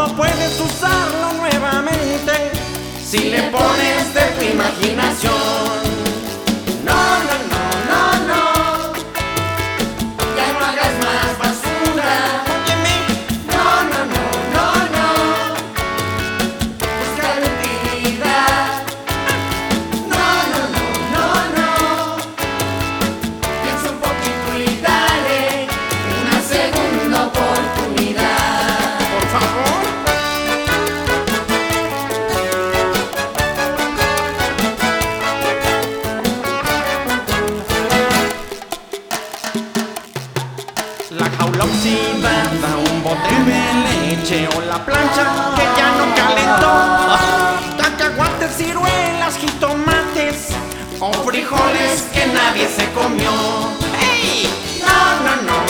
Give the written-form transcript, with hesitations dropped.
todo puedes usarlo nuevamente si le pones de tu imaginación. No, no, no, no, no, ya no hagas más basura. Óyeme. No, no, no, no, no, busca la utilidad. No, no, no, no, no, piensa un poquito y dale una segunda oportunidad. Por favor. La jaula oxidada, un bote de leche o la plancha que ya no calentó. Cacahuates, ciruelas, jitomates o frijoles que nadie se comió. ¡Hey! No, no, no.